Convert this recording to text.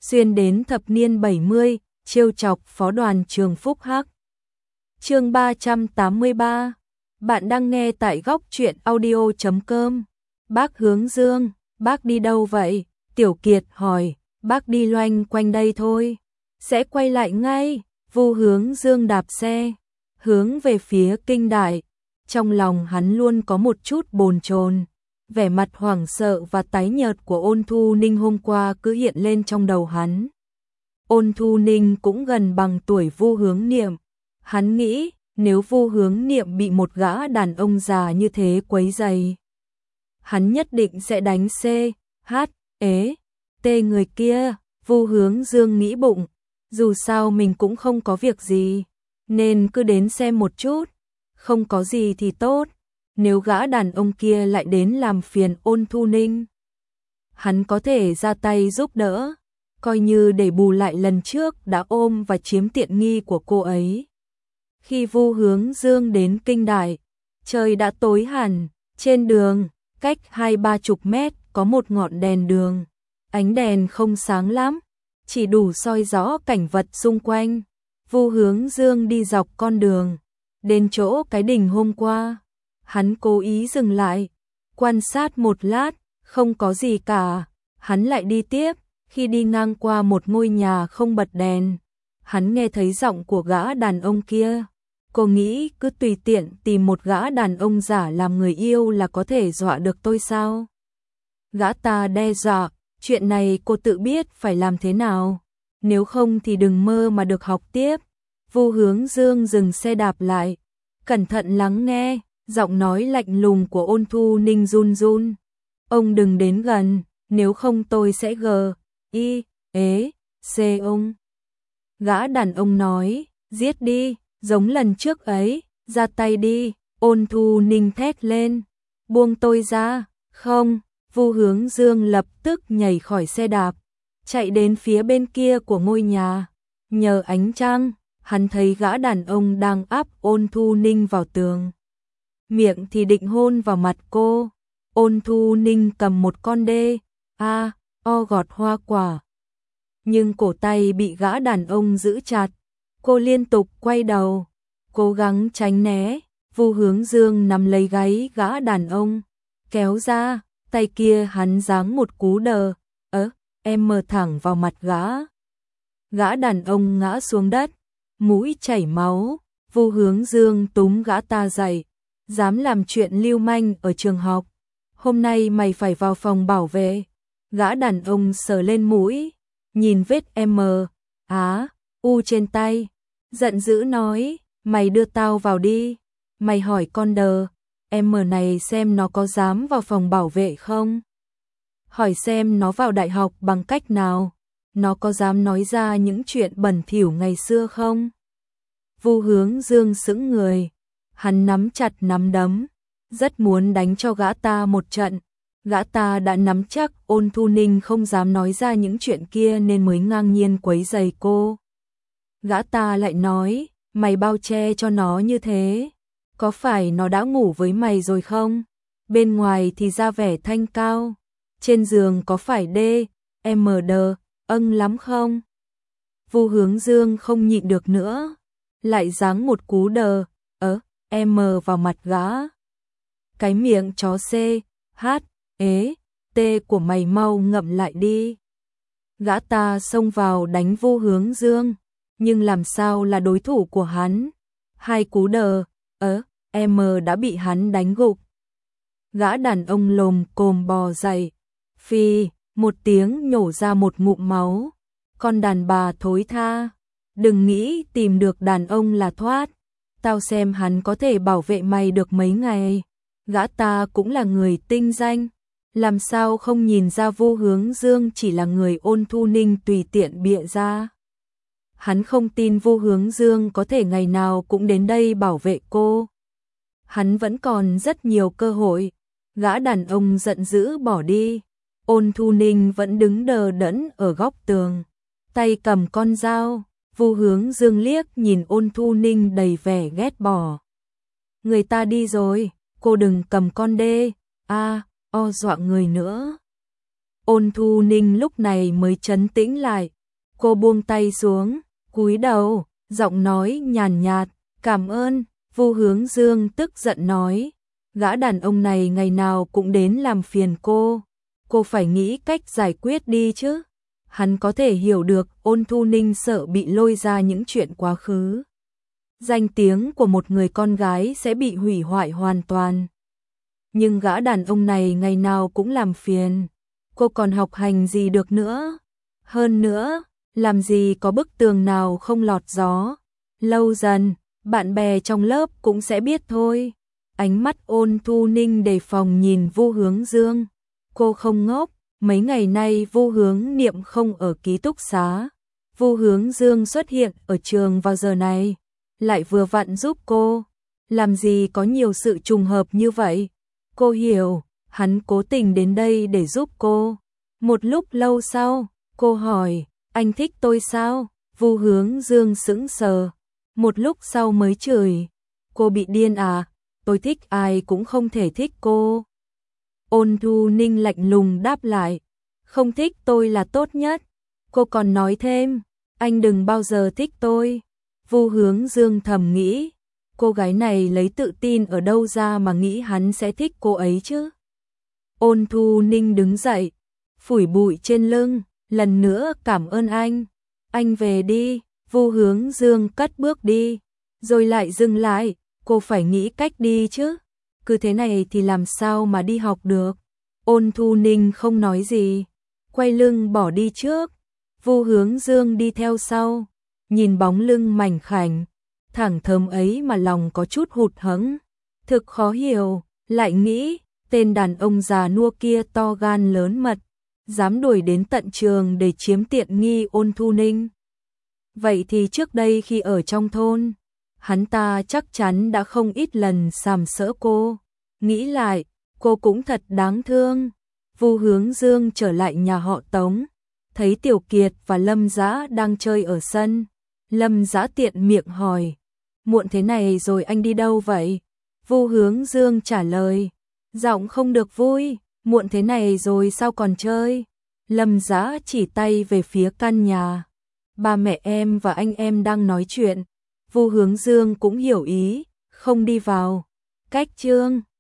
xuyên đến thập niên 70, trêu chọc phó đoàn trường Phúc Hắc. Chương 383. Bạn đang nghe tại góc truyện audio.com. Bác Hướng Dương, bác đi đâu vậy? Tiểu Kiệt hỏi. Bác đi loanh quanh đây thôi, sẽ quay lại ngay. Vu Hướng Dương đạp xe hướng về phía Kinh Đại. Trong lòng hắn luôn có một chút bồn chồn, vẻ mặt hoảng sợ và tái nhợt của Ôn Thu Ninh hôm qua cứ hiện lên trong đầu hắn. Ôn Thu Ninh cũng gần bằng tuổi Vu Hướng Niệm. Hắn nghĩ nếu Vu Hướng Niệm bị một gã đàn ông già như thế quấy rầy, hắn nhất định sẽ đánh T người kia. Vu Hướng Dương nghĩ bụng, dù sao mình cũng không có việc gì, nên cứ đến xem một chút, không có gì thì tốt. Nếu gã đàn ông kia lại đến làm phiền Ôn Thu Ninh, hắn có thể ra tay giúp đỡ, coi như để bù lại lần trước đã ôm và chiếm tiện nghi của cô ấy. Khi Vu Hướng Dương đến Kinh Đại, trời đã tối hẳn. Trên đường, cách 20-30 mét có một ngọn đèn đường. Ánh đèn không sáng lắm, chỉ đủ soi rõ cảnh vật xung quanh. Vu Hướng Dương đi dọc con đường, đến chỗ cái đình hôm qua. Hắn cố ý dừng lại, quan sát một lát, không có gì cả. Hắn lại đi tiếp, khi đi ngang qua một ngôi nhà không bật đèn, hắn nghe thấy giọng của gã đàn ông kia. Cô nghĩ cứ tùy tiện tìm một gã đàn ông giả làm người yêu là có thể dọa được tôi sao? Gã ta đe dọa, chuyện này cô tự biết phải làm thế nào, nếu không thì đừng mơ mà được học tiếp. Vu Hướng Dương dừng xe đạp lại, cẩn thận lắng nghe, giọng nói lạnh lùng của Ôn Thu Ninh run run. Ông đừng đến gần, nếu không tôi sẽ ông. Gã đàn ông nói, giết đi, giống lần trước ấy, ra tay đi. Ôn Thu Ninh thét lên, buông tôi ra. Không. Vu Hướng Dương lập tức nhảy khỏi xe đạp, chạy đến phía bên kia của ngôi nhà. Nhờ ánh trăng, hắn thấy gã đàn ông đang áp Ôn Thu Ninh vào tường, miệng thì định hôn vào mặt cô. Ôn Thu Ninh cầm một con gọt hoa quả, nhưng cổ tay bị gã đàn ông giữ chặt. Cô liên tục quay đầu, cố gắng tránh né. Vu Hướng Dương nắm lấy gáy gã đàn ông, kéo ra. Tay kia hắn giáng một cú thẳng vào mặt gã. Gã đàn ông ngã xuống đất, mũi chảy máu. Vu Hướng Dương túm gã ta dậy, dám làm chuyện lưu manh ở trường học, hôm nay mày phải vào phòng bảo vệ. Gã đàn ông sờ lên mũi, nhìn vết trên tay, giận dữ nói, mày đưa tao vào đi. Mày hỏi con này xem nó có dám vào phòng bảo vệ không? Hỏi xem nó vào đại học bằng cách nào? Nó có dám nói ra những chuyện bẩn thỉu ngày xưa không? Vu Hướng Dương sững người, hắn nắm chặt nắm đấm, rất muốn đánh cho gã ta một trận. Gã ta đã nắm chắc Ôn Thu Ninh không dám nói ra những chuyện kia nên mới ngang nhiên quấy rầy cô. Gã ta lại nói, mày bao che cho nó như thế, có phải nó đã ngủ với mày rồi không? Bên ngoài thì ra vẻ thanh cao, trên giường có phải lắm không? Vu Hướng Dương không nhịn được nữa, lại giáng một cú vào mặt gã. Cái miệng chó của mày mau ngậm lại đi. Gã ta xông vào đánh Vu Hướng Dương, nhưng làm sao là đối thủ của hắn. 2 cú đã bị hắn đánh gục. Gã đàn ông lồm cồm bò dậy, phì một tiếng nhổ ra một ngụm máu. Con đàn bà thối tha, đừng nghĩ tìm được đàn ông là thoát, tao xem hắn có thể bảo vệ mày được mấy ngày. Gã ta cũng là người tinh danh, làm sao không nhìn ra Vu Hướng Dương chỉ là người Ôn Thu Ninh tùy tiện bịa ra. Hắn không tin Vu Hướng Dương có thể ngày nào cũng đến đây bảo vệ cô. Hắn vẫn còn rất nhiều cơ hội. Gã đàn ông giận dữ bỏ đi. Ôn Thu Ninh vẫn đứng đờ đẫn ở góc tường, tay cầm con dao. Vu Hướng Dương liếc nhìn Ôn Thu Ninh đầy vẻ ghét bỏ. Người ta đi rồi, cô đừng cầm con dọa người nữa. Ôn Thu Ninh lúc này mới trấn tĩnh lại. Cô buông tay xuống, cúi đầu, giọng nói nhàn nhạt, cảm ơn. Vu Hướng Dương tức giận nói, gã đàn ông này ngày nào cũng đến làm phiền cô phải nghĩ cách giải quyết đi chứ. Hắn có thể hiểu được Ôn Thu Ninh sợ bị lôi ra những chuyện quá khứ. Danh tiếng của một người con gái sẽ bị hủy hoại hoàn toàn. Nhưng gã đàn ông này ngày nào cũng làm phiền, cô còn học hành gì được nữa. Hơn nữa, làm gì có bức tường nào không lọt gió. Lâu dần, bạn bè trong lớp cũng sẽ biết thôi. Ánh mắt Ôn Thu Ninh đề phòng nhìn Vu Hướng Dương. Cô không ngốc, mấy ngày nay Vu Hướng Niệm không ở ký túc xá. Vu Hướng Dương xuất hiện ở trường vào giờ này, lại vừa vặn giúp cô. Làm gì có nhiều sự trùng hợp như vậy. Cô hiểu, hắn cố tình đến đây để giúp cô. Một lúc lâu sau, cô hỏi, anh thích tôi sao? Vu Hướng Dương sững sờ. Một lúc sau mới chửi, cô bị điên à? Tôi thích ai cũng không thể thích cô. Ôn Thu Ninh lạnh lùng đáp lại, không thích tôi là tốt nhất. Cô còn nói thêm, anh đừng bao giờ thích tôi. Vu Hướng Dương thầm nghĩ, cô gái này lấy tự tin ở đâu ra mà nghĩ hắn sẽ thích cô ấy chứ. Ôn Thu Ninh đứng dậy, phủi bụi trên lưng, lần nữa cảm ơn anh. Anh về đi. Vu Hướng Dương cất bước đi, rồi lại dừng lại, cô phải nghĩ cách đi chứ. Cứ thế này thì làm sao mà đi học được. Ôn Thu Ninh không nói gì, quay lưng bỏ đi trước. Vu Hướng Dương đi theo sau, nhìn bóng lưng mảnh khảnh, thẳng thớm ấy mà lòng có chút hụt hẫng. Thực khó hiểu, lại nghĩ, tên đàn ông già nua kia to gan lớn mật, dám đuổi đến tận trường để chiếm tiện nghi Ôn Thu Ninh. Vậy thì trước đây khi ở trong thôn, hắn ta chắc chắn đã không ít lần sàm sỡ cô. Nghĩ lại, cô cũng thật đáng thương. Vu Hướng Dương trở lại nhà họ Tống, thấy Tiểu Kiệt và Lâm Dã đang chơi ở sân. Lâm Dã tiện miệng hỏi, muộn thế này rồi anh đi đâu vậy? Vu Hướng Dương trả lời, giọng không được vui, muộn thế này rồi sao còn chơi? Lâm Dã chỉ tay về phía căn nhà. Ba mẹ em và anh em đang nói chuyện. Vu Hướng Dương cũng hiểu ý, không đi vào. Cách chương